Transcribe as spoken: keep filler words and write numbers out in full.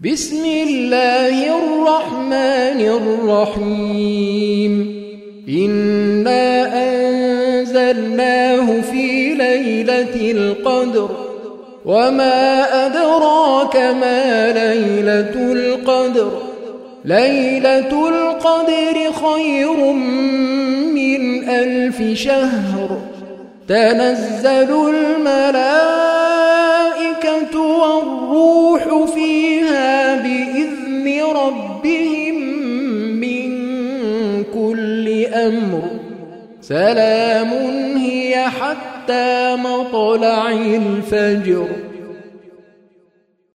بسم الله الرحمن الرحيم إنا أنزلناه في ليلة القدر وما أدراك ما ليلة القدر ليلة القدر خير من ألف شهر تنزل الملائكة والروح فيها بإذن ربهم من كل أمر سلام هي حتى مطلع الفجر.